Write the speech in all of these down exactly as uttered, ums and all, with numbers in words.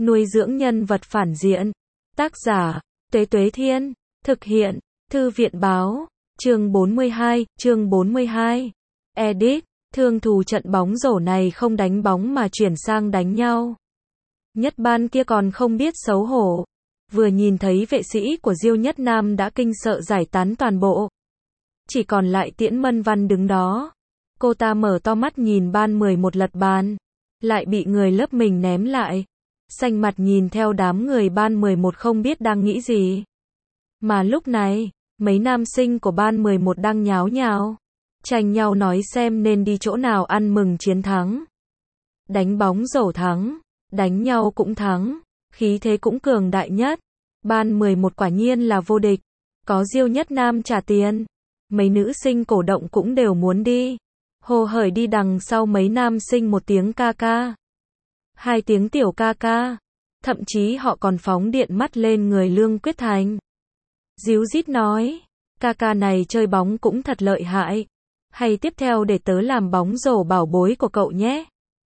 nuôi dưỡng nhân vật phản diện. Tác giả, Tuế Tuế Thiên, thực hiện, Thư viện Báo, chương bốn mươi hai, chương bốn mươi hai. Edit, thương thù trận bóng rổ này không đánh bóng mà chuyển sang đánh nhau. Nhất Ban kia còn không biết xấu hổ. Vừa nhìn thấy vệ sĩ của Diêu Nhất Nam đã kinh sợ giải tán toàn bộ. Chỉ còn lại Tiễn Mân Văn đứng đó. Cô ta mở to mắt nhìn Ban mười một lật bàn. Lại bị người lớp mình ném lại. Xanh mặt nhìn theo đám người Ban mười một không biết đang nghĩ gì. Mà lúc này, mấy nam sinh của Ban mười một đang nháo nhào. Tranh nhau nói xem nên đi chỗ nào ăn mừng chiến thắng. Đánh bóng rổ thắng. Đánh nhau cũng thắng. Khí thế cũng cường đại nhất. Ban mười một quả nhiên là vô địch. Có Diêu Nhất Nam trả tiền. Mấy nữ sinh cổ động cũng đều muốn đi. Hồ hởi đi đằng sau mấy nam sinh một tiếng ca ca. Hai tiếng tiểu ca ca. Thậm chí họ còn phóng điện mắt lên người Lương Quyết Thành. Díu dít nói. Ca ca này chơi bóng cũng thật lợi hại. Hay tiếp theo để tớ làm bóng rổ bảo bối của cậu nhé.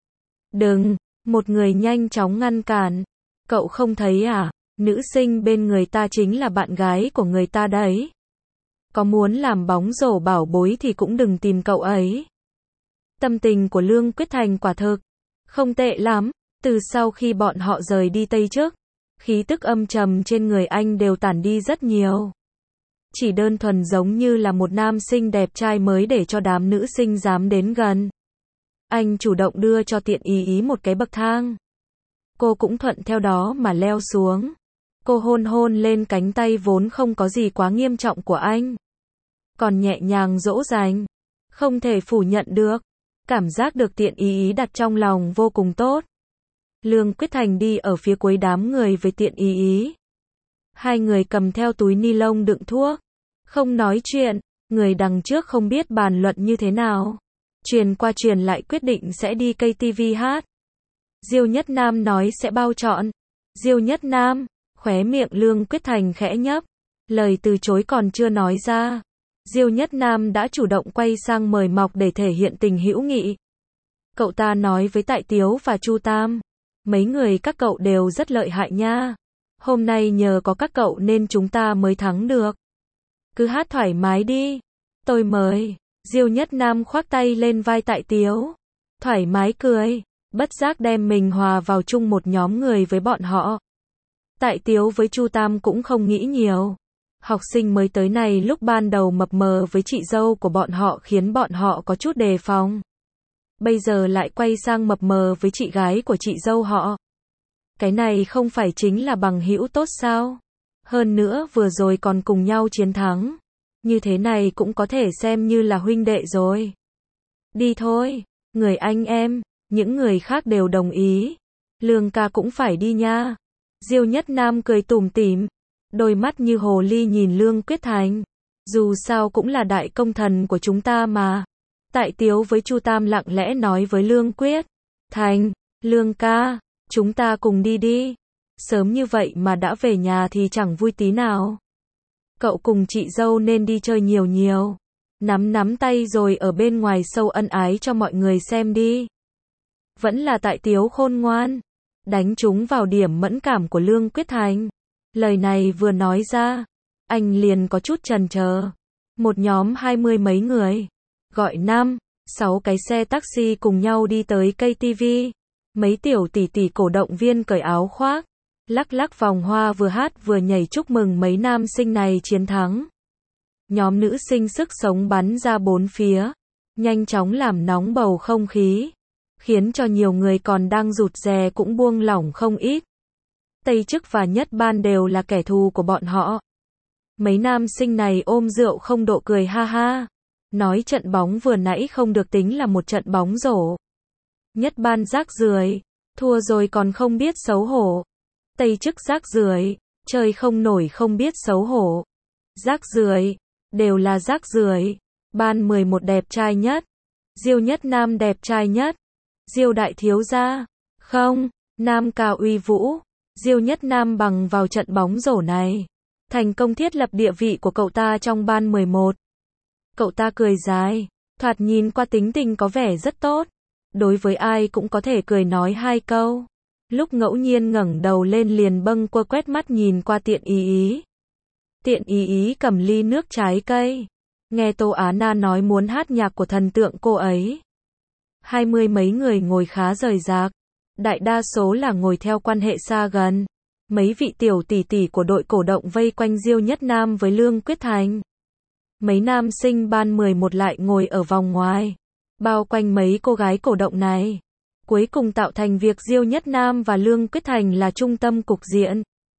Đừng. Một người nhanh chóng ngăn cản. Cậu không thấy à? Nữ sinh bên người ta chính là bạn gái của người ta đấy. Có muốn làm bóng rổ bảo bối thì cũng đừng tìm cậu ấy. Tâm tình của Lương Quyết Thành quả thực không tệ lắm. Từ sau khi bọn họ rời đi Tây Chức, khí tức âm trầm trên người anh đều tản đi rất nhiều. Chỉ đơn thuần giống như là một nam sinh đẹp trai mới để cho đám nữ sinh dám đến gần. Anh chủ động đưa cho Tiện Ý Ý một cái bậc thang. Cô cũng thuận theo đó mà leo xuống. Cô hôn hôn lên cánh tay vốn không có gì quá nghiêm trọng của anh. Còn nhẹ nhàng dỗ dành. Không thể phủ nhận được. Cảm giác được Tiện Ý Ý đặt trong lòng vô cùng tốt. Lương Quyết Thành đi ở phía cuối đám người với Tiện Ý Ý. Hai người cầm theo túi ni lông đựng thuốc. Không nói chuyện. Người đằng trước không biết bàn luận như thế nào. Truyền qua truyền lại quyết định sẽ đi ca tê vê hát. Diêu Nhất Nam nói sẽ bao trọn. Diêu Nhất Nam, khóe miệng Lương Quyết Thành khẽ nhấp. Lời từ chối còn chưa nói ra. Diêu Nhất Nam đã chủ động quay sang mời mọc để thể hiện tình hữu nghị. Cậu ta nói với Tại Tiếu và Chu Tam. Mấy người các cậu đều rất lợi hại nha. Hôm nay nhờ có các cậu nên chúng ta mới thắng được. Cứ hát thoải mái đi. Tôi mời. Diêu Nhất Nam khoác tay lên vai Tại Tiếu. Thoải mái cười. Bất giác đem mình hòa vào chung một nhóm người với bọn họ. Tại Tiếu với Chu Tam cũng không nghĩ nhiều. Học sinh mới tới này lúc ban đầu mập mờ với chị dâu của bọn họ khiến bọn họ có chút đề phòng. Bây giờ lại quay sang mập mờ với chị gái của chị dâu họ. Cái này không phải chính là bằng hữu tốt sao? Hơn nữa vừa rồi còn cùng nhau chiến thắng. Như thế này cũng có thể xem như là huynh đệ rồi. Đi thôi, người anh em. Những người khác đều đồng ý. Lương ca cũng phải đi nha. Diêu Nhất Nam cười tủm tỉm. Đôi mắt như hồ ly nhìn Lương Quyết Thành. Dù sao cũng là đại công thần của chúng ta mà. Tại Tiếu với Chu Tam lặng lẽ nói với Lương Quyết Thành. Lương ca, chúng ta cùng đi đi. Sớm như vậy mà đã về nhà thì chẳng vui tí nào. Cậu cùng chị dâu nên đi chơi nhiều nhiều. Nắm nắm tay rồi ở bên ngoài sâu ân ái cho mọi người xem đi. Vẫn là Tại Tiếu khôn ngoan. Đánh trúng vào điểm mẫn cảm của Lương Quyết Thành. Lời này vừa nói ra. Anh liền có chút chần chờ. Một nhóm hai mươi mấy người. Gọi năm, sáu cái xe taxi cùng nhau đi tới ca tê vê. Mấy tiểu tỷ tỷ cổ động viên cởi áo khoác. Lắc lắc vòng hoa vừa hát vừa nhảy chúc mừng mấy nam sinh này chiến thắng. Nhóm nữ sinh sức sống bắn ra bốn phía. Nhanh chóng làm nóng bầu không khí. Khiến cho nhiều người còn đang rụt rè cũng buông lỏng không ít. Tây Chức và Nhất Ban đều là kẻ thù của bọn họ. Mấy nam sinh này ôm rượu không độ cười ha ha. Nói trận bóng vừa nãy không được tính là một trận bóng rổ. Nhất Ban rác rưởi, thua rồi còn không biết xấu hổ. Tây Chức rác rưởi, chơi không nổi không biết xấu hổ. Rác rưởi, đều là rác rưởi. Ban mười một đẹp trai nhất. Diêu Nhất Nam đẹp trai nhất. Diêu đại thiếu gia. Không, Nam ca uy vũ. Diêu Nhất Nam bằng vào trận bóng rổ này. Thành công thiết lập địa vị của cậu ta trong ban mười một. Cậu ta cười dài. Thoạt nhìn qua tính tình có vẻ rất tốt. Đối với ai cũng có thể cười nói hai câu. Lúc ngẫu nhiên ngẩng đầu lên liền bâng quơ quét mắt nhìn qua Tiện Ý Ý. Tiện Ý Ý cầm ly nước trái cây. Nghe Tô Á Na nói muốn hát nhạc của thần tượng cô ấy. Hai mươi mấy người ngồi khá rời rạc. Đại đa số là ngồi theo quan hệ xa gần. Mấy vị tiểu tỷ tỷ của đội cổ động vây quanh Diêu Nhất Nam với Lương Quyết Thành. Mấy nam sinh ban mười một lại ngồi ở vòng ngoài. Bao quanh mấy cô gái cổ động này. Cuối cùng tạo thành việc Diêu Nhất Nam và Lương Quyết Thành là trung tâm cục diện.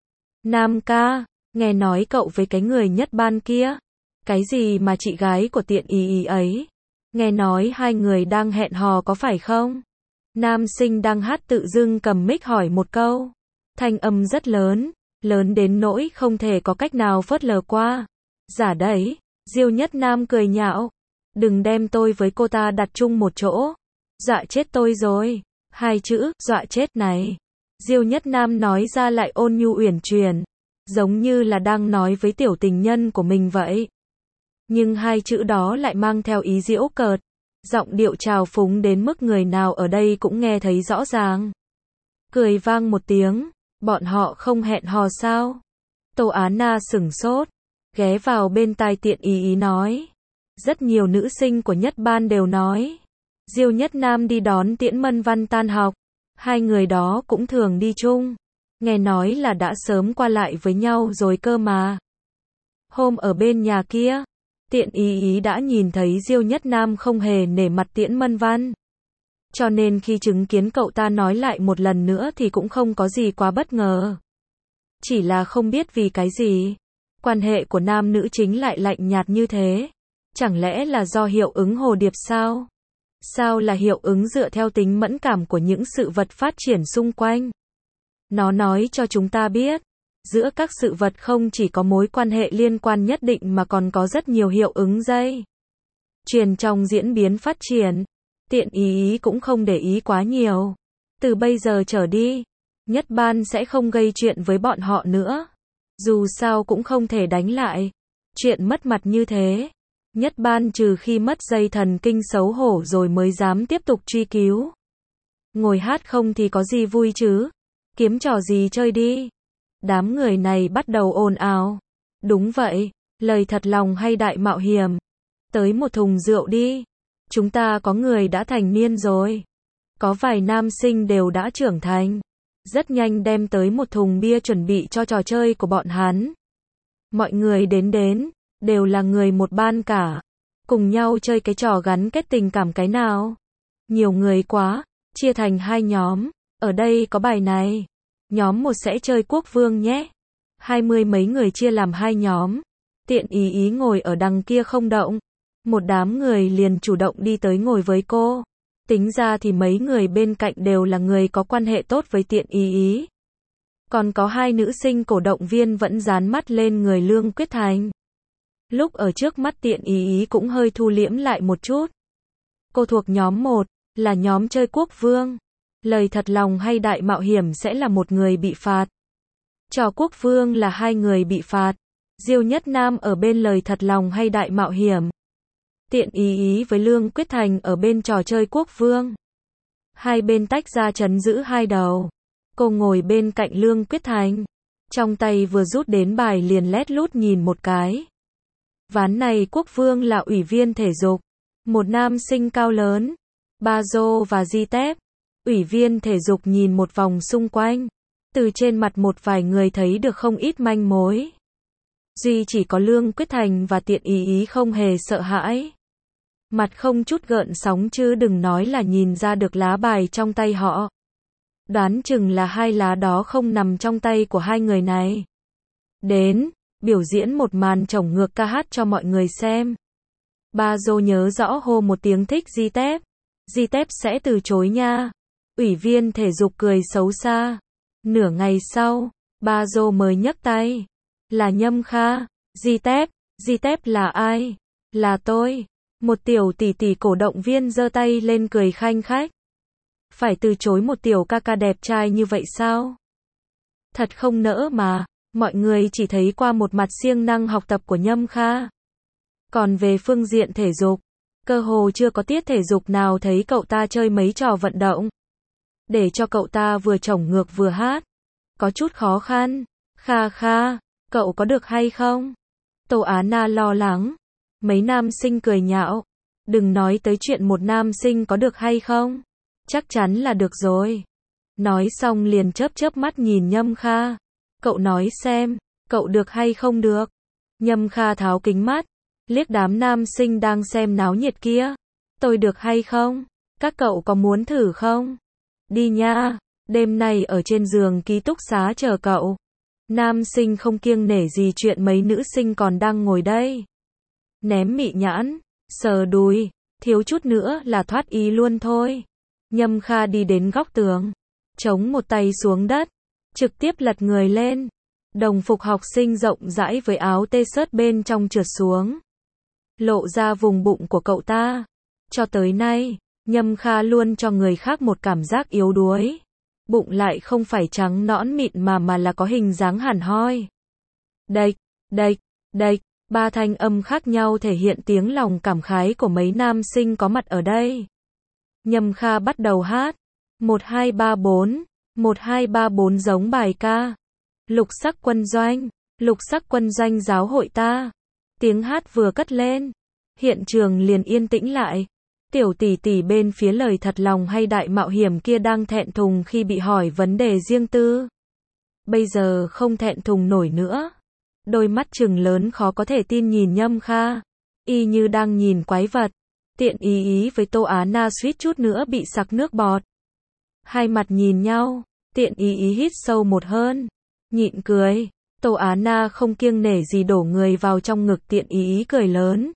Nam ca, nghe nói cậu với cái người nhất ban kia. Cái gì mà chị gái của Tiện Ý Ý ấy? Nghe nói hai người đang hẹn hò có phải không? Nam sinh đang hát tự dưng cầm mic hỏi một câu. Thanh âm rất lớn, lớn đến nỗi không thể có cách nào phớt lờ qua. Giả đấy, Diêu Nhất Nam cười nhạo. Đừng đem tôi với cô ta đặt chung một chỗ. Dọa chết tôi rồi. Hai chữ, dọa chết này. Diêu Nhất Nam nói ra lại ôn nhu uyển chuyển. Giống như là đang nói với tiểu tình nhân của mình vậy. Nhưng hai chữ đó lại mang theo ý giễu cợt. Giọng điệu trào phúng đến mức người nào ở đây cũng nghe thấy rõ ràng. Cười vang một tiếng. Bọn họ không hẹn hò sao? Tô Á Na sửng sốt. Ghé vào bên tai Tiện Ý Ý nói. Rất nhiều nữ sinh của nhất ban đều nói. Diêu Nhất Nam đi đón Tiễn Mân Văn tan học. Hai người đó cũng thường đi chung. Nghe nói là đã sớm qua lại với nhau rồi cơ mà. Hôm ở bên nhà kia, Tiện Ý Ý đã nhìn thấy Diêu Nhất Nam không hề nể mặt Tiễn Mân Văn. Cho nên khi chứng kiến cậu ta nói lại một lần nữa thì cũng không có gì quá bất ngờ. Chỉ là không biết vì cái gì. Quan hệ của nam nữ chính lại lạnh nhạt như thế. Chẳng lẽ là do hiệu ứng hồ điệp sao? Sao là hiệu ứng dựa theo tính mẫn cảm của những sự vật phát triển xung quanh? Nó nói cho chúng ta biết, giữa các sự vật không chỉ có mối quan hệ liên quan nhất định mà còn có rất nhiều hiệu ứng dây chuyền trong diễn biến phát triển. Tiện Ý Ý cũng không để ý quá nhiều. Từ bây giờ trở đi, nhất ban sẽ không gây chuyện với bọn họ nữa. Dù sao cũng không thể đánh lại. Chuyện mất mặt như thế. Nhất ban trừ khi mất dây thần kinh xấu hổ rồi mới dám tiếp tục truy cứu. Ngồi hát không thì có gì vui chứ. Kiếm trò gì chơi đi. Đám người này bắt đầu ồn ào. Đúng vậy, lời thật lòng hay đại mạo hiểm. Tới một thùng rượu đi. Chúng ta có người đã thành niên rồi. Có vài nam sinh đều đã trưởng thành. Rất nhanh đem tới một thùng bia chuẩn bị cho trò chơi của bọn hắn. Mọi người đến đến, đều là người một ban cả. Cùng nhau chơi cái trò gắn kết tình cảm cái nào. Nhiều người quá, chia thành hai nhóm. Ở đây có bài này. Nhóm một sẽ chơi quốc vương nhé. Hai mươi mấy người chia làm hai nhóm. Tiện Ý Ý ngồi ở đằng kia không động. Một đám người liền chủ động đi tới ngồi với cô. Tính ra thì mấy người bên cạnh đều là người có quan hệ tốt với Tiện Ý Ý. Còn có hai nữ sinh cổ động viên vẫn dán mắt lên người Lương Quyết Thành. Lúc ở trước mắt Tiện Ý Ý cũng hơi thu liễm lại một chút. Cô thuộc nhóm một, là nhóm chơi quốc vương. Lời thật lòng hay đại mạo hiểm sẽ là một người bị phạt. Trò quốc vương là hai người bị phạt. Diêu Nhất Nam ở bên lời thật lòng hay đại mạo hiểm. Tiện Ý Ý với Lương Quyết Thành ở bên trò chơi quốc vương. Hai bên tách ra trấn giữ hai đầu. Cô ngồi bên cạnh Lương Quyết Thành. Trong tay vừa rút đến bài liền lét lút nhìn một cái. Ván này quốc vương là ủy viên thể dục. Một nam sinh cao lớn. Ba Dô và Di Tép. Ủy viên thể dục nhìn một vòng xung quanh. Từ trên mặt một vài người thấy được không ít manh mối. Duy chỉ có Lương Quyết Thành và Tiện Ý Ý không hề sợ hãi. Mặt không chút gợn sóng chứ đừng nói là nhìn ra được lá bài trong tay họ. Đoán chừng là hai lá đó không nằm trong tay của hai người này. Đến, biểu diễn một màn chổng ngược ca hát cho mọi người xem. Ba Dô nhớ rõ hô một tiếng thích Di Tép. Di Tép sẽ từ chối nha. Ủy viên thể dục cười xấu xa. Nửa ngày sau, Ba Dô mới nhấc tay. Là Nhâm Kha. Di Tép, Di Tép là ai? Là tôi. Một tiểu tỷ tỷ cổ động viên giơ tay lên cười khanh khách. Phải từ chối một tiểu ca ca đẹp trai như vậy sao? Thật không nỡ mà, mọi người chỉ thấy qua một mặt siêng năng học tập của Nhâm Kha. Còn về phương diện thể dục, cơ hồ chưa có tiết thể dục nào thấy cậu ta chơi mấy trò vận động. để cho cậu ta vừa chổng ngược vừa hát. Có chút khó khăn. Kha kha, cậu có được hay không? Tô Á Na lo lắng. Mấy nam sinh cười nhạo. Đừng nói tới chuyện một nam sinh có được hay không. Chắc chắn là được rồi. Nói xong liền chớp chớp mắt nhìn Nhâm Kha. Cậu nói xem, cậu được hay không được? Nhâm Kha tháo kính mắt, liếc đám nam sinh đang xem náo nhiệt kia. Tôi được hay không? Các cậu có muốn thử không? Đi nha, đêm nay ở trên giường ký túc xá chờ cậu. Nam sinh không kiêng nể gì chuyện mấy nữ sinh còn đang ngồi đây. Ném mị nhãn, sờ đùi, thiếu chút nữa là thoát ý luôn thôi. Nhâm Kha đi đến góc tường, chống một tay xuống đất, trực tiếp lật người lên. Đồng phục học sinh rộng rãi với áo t-shirt bên trong trượt xuống, lộ ra vùng bụng của cậu ta. Cho tới nay, Nhâm Kha luôn cho người khác một cảm giác yếu đuối. Bụng lại không phải trắng nõn mịn mà mà là có hình dáng hẳn hoi. Đệch, đệch, đệch, ba thanh âm khác nhau thể hiện tiếng lòng cảm khái của mấy nam sinh có mặt ở đây. Nhâm Kha bắt đầu hát. một hai ba bốn, một hai ba bốn giống bài ca. Lục sắc quân doanh, lục sắc quân doanh giáo hội ta. Tiếng hát vừa cất lên, hiện trường liền yên tĩnh lại. Tiểu tỷ tỷ bên phía lời thật lòng hay đại mạo hiểm kia đang thẹn thùng khi bị hỏi vấn đề riêng tư. Bây giờ không thẹn thùng nổi nữa. Đôi mắt trừng lớn khó có thể tin nhìn Nhâm Kha, y như đang nhìn quái vật. Tiện ý ý với Tô Á Na suýt chút nữa bị sặc nước bọt. Hai mặt nhìn nhau, tiện ý ý hít sâu một hơn, nhịn cười. Tô Á Na không kiêng nể gì đổ người vào trong ngực tiện ý ý cười lớn.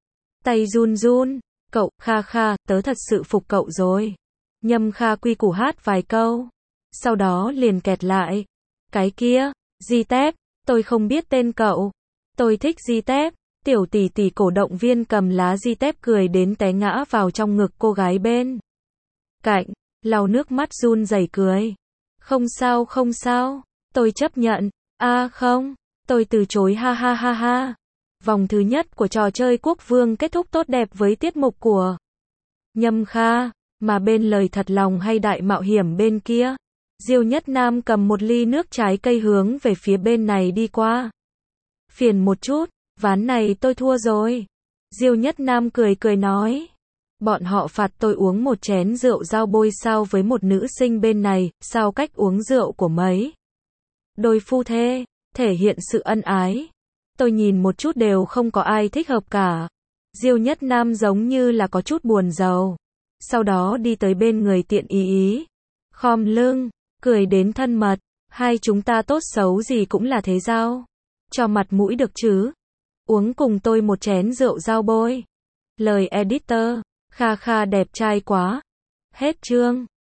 Tay run run, cậu, Kha Kha, tớ thật sự phục cậu rồi. Nhâm Kha quy củ hát vài câu, sau đó liền kẹt lại. Cái kia, Di Tép, tôi không biết tên cậu. Tôi thích Di Tép. Tiểu tỷ tỷ cổ động viên cầm lá Di Tép cười đến té ngã vào trong ngực cô gái bên cạnh, lau nước mắt run rẩy cười. Không sao không sao, tôi chấp nhận. A à, không, tôi từ chối ha ha ha ha. Vòng thứ nhất của trò chơi quốc vương kết thúc tốt đẹp với tiết mục của Nhâm Kha, mà bên lời thật lòng hay đại mạo hiểm bên kia, Diêu Nhất Nam cầm một ly nước trái cây hướng về phía bên này đi qua. Phiền một chút, ván này tôi thua rồi. Diêu Nhất Nam cười cười nói. Bọn họ phạt tôi uống một chén rượu dao bôi sao với một nữ sinh bên này, sao cách uống rượu của mấy đôi phu thê, thể hiện sự ân ái. Tôi nhìn một chút đều không có ai thích hợp cả. Diêu Nhất Nam giống như là có chút buồn rầu. Sau đó đi tới bên người tiện ý ý, khom lưng, cười đến thân mật. Hai chúng ta tốt xấu gì cũng là thế giao. Cho mặt mũi được chứ. Uống cùng tôi một chén rượu dao bôi. Lời editor, Kha Kha đẹp trai quá. Hết chương.